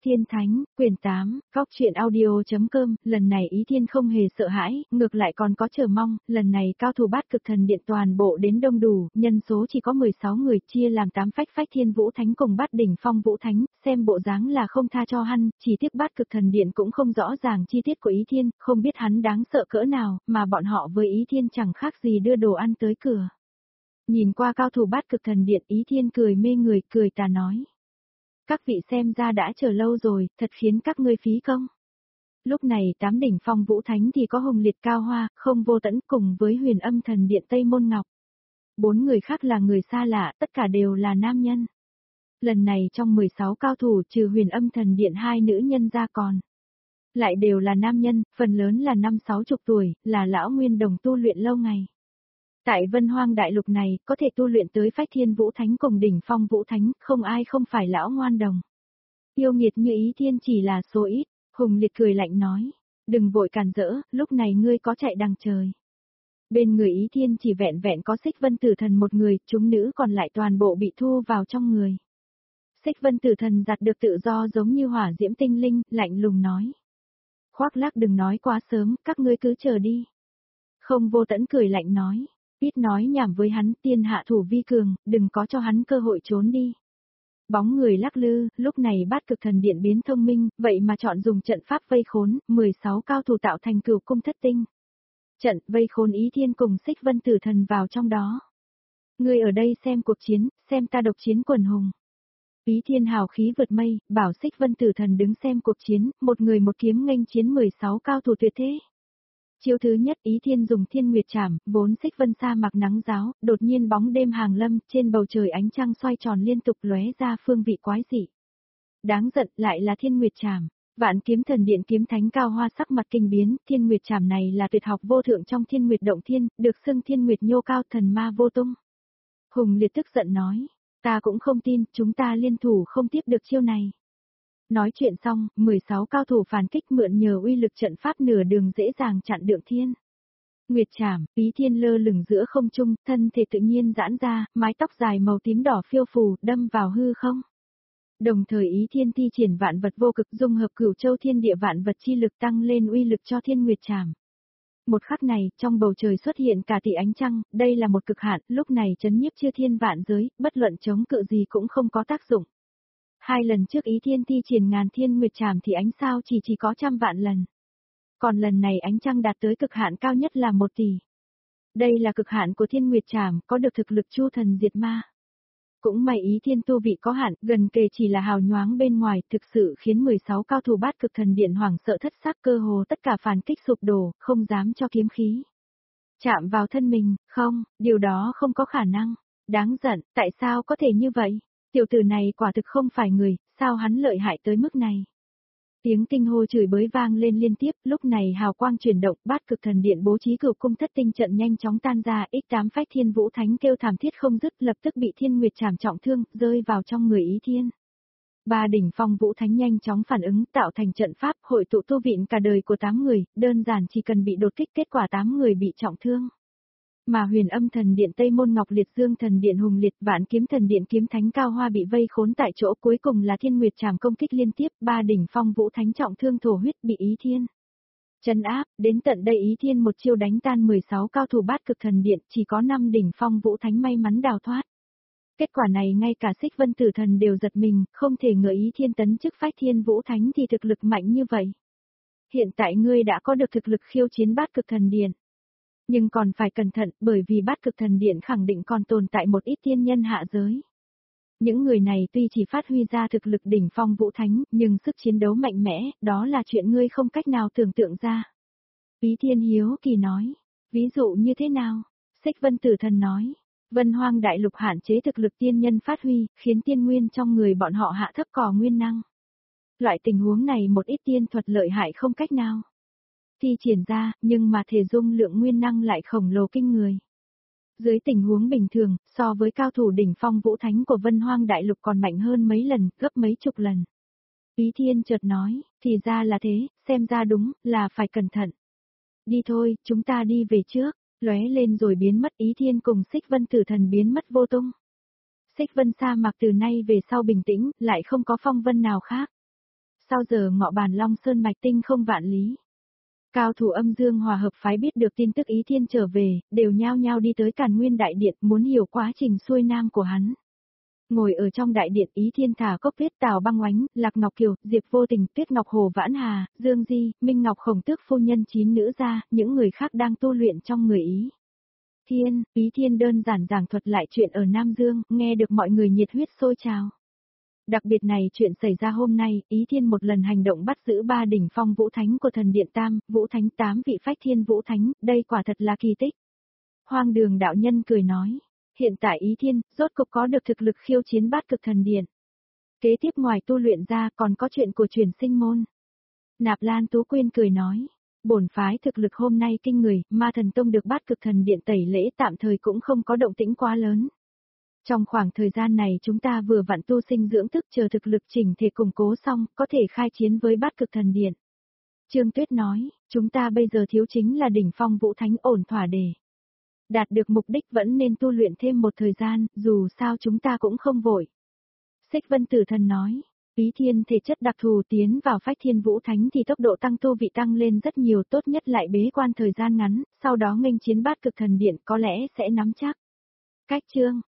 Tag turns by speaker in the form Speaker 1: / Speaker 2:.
Speaker 1: Tiên Thánh, quyển 8, góc truyện audio.com, lần này Ý Thiên không hề sợ hãi, ngược lại còn có chờ mong, lần này cao thủ bát cực thần điện toàn bộ đến đông đủ, nhân số chỉ có 16 người, chia làm 8 phách Thiên Vũ Thánh cùng bát đỉnh Phong Vũ Thánh, xem bộ dáng là không tha cho hắn, chỉ tiếc bát cực thần điện cũng không rõ ràng chi tiết của Ý Thiên, không biết hắn đáng sợ cỡ nào, mà bọn họ với Ý Thiên chẳng khác gì đưa đồ ăn tới cửa. Nhìn qua cao thủ bát cực thần điện, Ý Thiên cười mê người, cười tà nói. Các vị xem ra đã chờ lâu rồi, thật khiến các ngươi phí công. Lúc này 8 đỉnh Phong Vũ Thánh thì có Hồng Liệt Cao Hoa, Không Vô Tẫn cùng với Huyền Âm Thần Điện Tây Môn Ngọc. 4 người khác là người xa lạ, tất cả đều là nam nhân. Lần này trong 16 cao thủ trừ Huyền Âm Thần Điện 2 nữ nhân ra còn. Lại đều là nam nhân, phần lớn là 5-60 tuổi, là lão nguyên đồng tu luyện lâu ngày. Tại Vân Hoang Đại Lục này, có thể tu luyện tới phách Thiên Vũ Thánh cùng đỉnh Phong Vũ Thánh, không ai không phải lão ngoan đồng. Yêu nghiệt như Ý Thiên chỉ là số ít, Hùng Liệt cười lạnh nói, đừng vội cản rỡ, lúc này ngươi có chạy đằng trời. Bên người Ý Thiên chỉ vẹn vẹn có Xích Vân Tử Thần một người, chúng nữ còn lại toàn bộ bị thu vào trong người. Xích Vân Tử Thần giặt được tự do giống như hỏa diễm tinh linh, lạnh lùng nói. Khoác lác đừng nói quá sớm, các ngươi cứ chờ đi. Không Vô Tẫn cười lạnh nói. Ít nói nhảm với hắn, tiên hạ thủ vi cường, đừng có cho hắn cơ hội trốn đi. Bóng người lắc lư, lúc này bát cực thần điện biến thông minh, vậy mà chọn dùng trận pháp vây khốn, 16 cao thủ tạo thành cửu cung thất tinh. Trận vây khốn Ý Thiên cùng Xích Vân Tử Thần vào trong đó. Ngươi ở đây xem cuộc chiến, xem ta độc chiến quần hùng. Ý Thiên hào khí vượt mây, bảo Xích Vân Tử Thần đứng xem cuộc chiến, một người một kiếm nghênh chiến 16 cao thủ tuyệt thế. Chiêu thứ nhất Ý Thiên dùng Thiên Nguyệt Trảm, vốn Xích Vân sa mặc nắng ráo, đột nhiên bóng đêm hàng lâm, trên bầu trời ánh trăng xoay tròn liên tục lóe ra phương vị quái dị. Đáng giận lại là Thiên Nguyệt Trảm. Vạn Kiếm Thần Điện kiếm thánh Cao Hoa sắc mặt kinh biến, Thiên Nguyệt Trảm này là tuyệt học vô thượng trong Thiên Nguyệt Động Thiên, được xưng Thiên Nguyệt Nhô Cao thần ma vô tung. Hùng Liệt tức giận nói, ta cũng không tin, chúng ta liên thủ không tiếp được chiêu này. Nói chuyện xong, 16 cao thủ phản kích mượn nhờ uy lực trận pháp nửa đường dễ dàng chặn được Thiên Nguyệt Trảm, Ý Thiên lơ lửng giữa không trung, thân thể tự nhiên giãn ra, mái tóc dài màu tím đỏ phiêu phù, đâm vào hư không. Đồng thời Ý Thiên thi triển vạn vật vô cực dung hợp cửu châu thiên địa vạn vật chi lực tăng lên uy lực cho Thiên Nguyệt Trảm. Một khắc này, trong bầu trời xuất hiện cả tỷ ánh trăng, đây là một cực hạn, lúc này chấn nhiếp chư thiên vạn giới, bất luận chống cự gì cũng không có tác dụng. 2 lần trước Ý Thiên thi triển ngàn Thiên Nguyệt Trảm thì ánh sao chỉ có 100 vạn lần. Còn lần này ánh trăng đạt tới cực hạn cao nhất là 1 tỷ. Đây là cực hạn của Thiên Nguyệt Trảm, có được thực lực chu thần diệt ma. Cũng may Ý Thiên tu vị có hạn, gần kề chỉ là hào nhoáng bên ngoài, thực sự khiến 16 cao thủ bát cực thần điện hoảng sợ thất xác, cơ hồ tất cả phản kích sụp đổ, không dám cho kiếm khí chạm vào thân mình, không, điều đó không có khả năng. Đáng giận, tại sao có thể như vậy? Tiểu tử này quả thực không phải người, sao hắn lợi hại tới mức này? Tiếng kinh hô chửi bới vang lên liên tiếp, lúc này hào quang chuyển động, bát cực thần điện bố trí cửu cung thất tinh trận nhanh chóng tan ra, X8 phách Thiên Vũ Thánh kêu thảm thiết không dứt, lập tức bị Thiên Nguyệt Trảm trọng thương, rơi vào trong người Ý Thiên. 3 đỉnh Phong Vũ Thánh nhanh chóng phản ứng, tạo thành trận pháp, hội tụ tu viện cả đời của 8 người, đơn giản chỉ cần bị đột kích, kết quả 8 người bị trọng thương. Mà Huyền Âm Thần Điện Tây Môn Ngọc Liệt Dương Thần Điện Hùng Liệt Vạn Kiếm Thần Điện kiếm thánh Cao Hoa bị vây khốn tại chỗ, cuối cùng là Thiên Nguyệt Trảm công kích liên tiếp, 3 đỉnh Phong Vũ Thánh trọng thương thổ huyết bị Ý Thiên trấn áp, đến tận đây Ý Thiên một chiêu đánh tan 16 cao thủ bát cực thần điện, chỉ có 5 đỉnh Phong Vũ Thánh may mắn đào thoát. Kết quả này ngay cả Xích Vân Tử Thần đều giật mình, không thể ngờ Ý Thiên tấn chức phách Thiên Vũ Thánh thì thực lực mạnh như vậy. Hiện tại ngươi đã có được thực lực khiêu chiến bát cực thần điện. Nhưng còn phải cẩn thận, bởi vì bát cực thần điện khẳng định còn tồn tại một ít tiên nhân hạ giới. Những người này tuy chỉ phát huy ra thực lực đỉnh Phong Vũ Thánh, nhưng sức chiến đấu mạnh mẽ, đó là chuyện ngươi không cách nào tưởng tượng ra. Ý Thiên hiếu kỳ nói, ví dụ như thế nào? Xích Vân Tử Thần nói, Vân Hoang Đại Lục hạn chế thực lực tiên nhân phát huy, khiến tiên nguyên trong người bọn họ hạ thấp cò nguyên năng. Loại tình huống này một ít tiên thuật lợi hại không cách nào thi triển ra, nhưng mà thể dung lượng nguyên năng lại khổng lồ kinh người. Dưới tình huống bình thường, so với cao thủ đỉnh Phong Vũ Thánh của Vân Hoang Đại Lục còn mạnh hơn mấy lần, gấp mấy chục lần. Ý Thiên chợt nói, thì ra là thế, xem ra đúng, là phải cẩn thận. Đi thôi, chúng ta đi về trước, lóe lên rồi biến mất. Ý Thiên cùng Xích Vân Tử Thần biến mất vô tung. Xích Vân sa mạc từ nay về sau bình tĩnh, lại không có phong vân nào khác. Sao giờ ngọ bàn Long Sơn mạch tinh không vạn lý. Cao thủ âm dương hòa hợp phái biết được tin tức Ý Thiên trở về, đều nhao nhao đi tới Càn Nguyên Đại Điện muốn hiểu quá trình xuôi nam của hắn. Ngồi ở trong đại điện Ý Thiên thả cốc viết Tào Băng Oánh, Lạc Ngọc Kiều, Diệp Vô Tình, Tuyết Ngọc Hồ Vãn Hà, Dương Di, Minh Ngọc Khổng Tước phu nhân 9 nữ ra, những người khác đang tu luyện trong người Ý Thiên đơn giản giảng thuật lại chuyện ở Nam Dương, nghe được mọi người nhiệt huyết sôi trào. Đặc biệt này chuyện xảy ra hôm nay, Ý Thiên một lần hành động bắt giữ 3 đỉnh phong vũ thánh của thần điện Tam, vũ thánh 8 vị phách thiên vũ thánh, đây quả thật là kỳ tích. Hoang Đường đạo nhân cười nói, hiện tại Ý Thiên, rốt cục có được thực lực khiêu chiến bát cực thần điện. Kế tiếp ngoài tu luyện ra còn có chuyện của truyền sinh môn. Nạp Lan Tú Quyên cười nói, bổn phái thực lực hôm nay kinh người, Ma Thần Tông được bát cực thần điện tẩy lễ tạm thời cũng không có động tĩnh quá lớn. Trong khoảng thời gian này chúng ta vừa vặn tu sinh dưỡng thức chờ thực lực chỉnh thể củng cố xong, có thể khai chiến với bát cực thần điện. Trương Tuyết nói, chúng ta bây giờ thiếu chính là đỉnh phong vũ thánh ổn thỏa để đạt được mục đích vẫn nên tu luyện thêm một thời gian, dù sao chúng ta cũng không vội. Xích Vân Tử Thần nói, Ý Thiên thể chất đặc thù tiến vào phách thiên vũ thánh thì tốc độ tăng tu vị tăng lên rất nhiều, tốt nhất lại bế quan thời gian ngắn, sau đó nghênh chiến bát cực thần điện có lẽ sẽ nắm chắc. Cách chương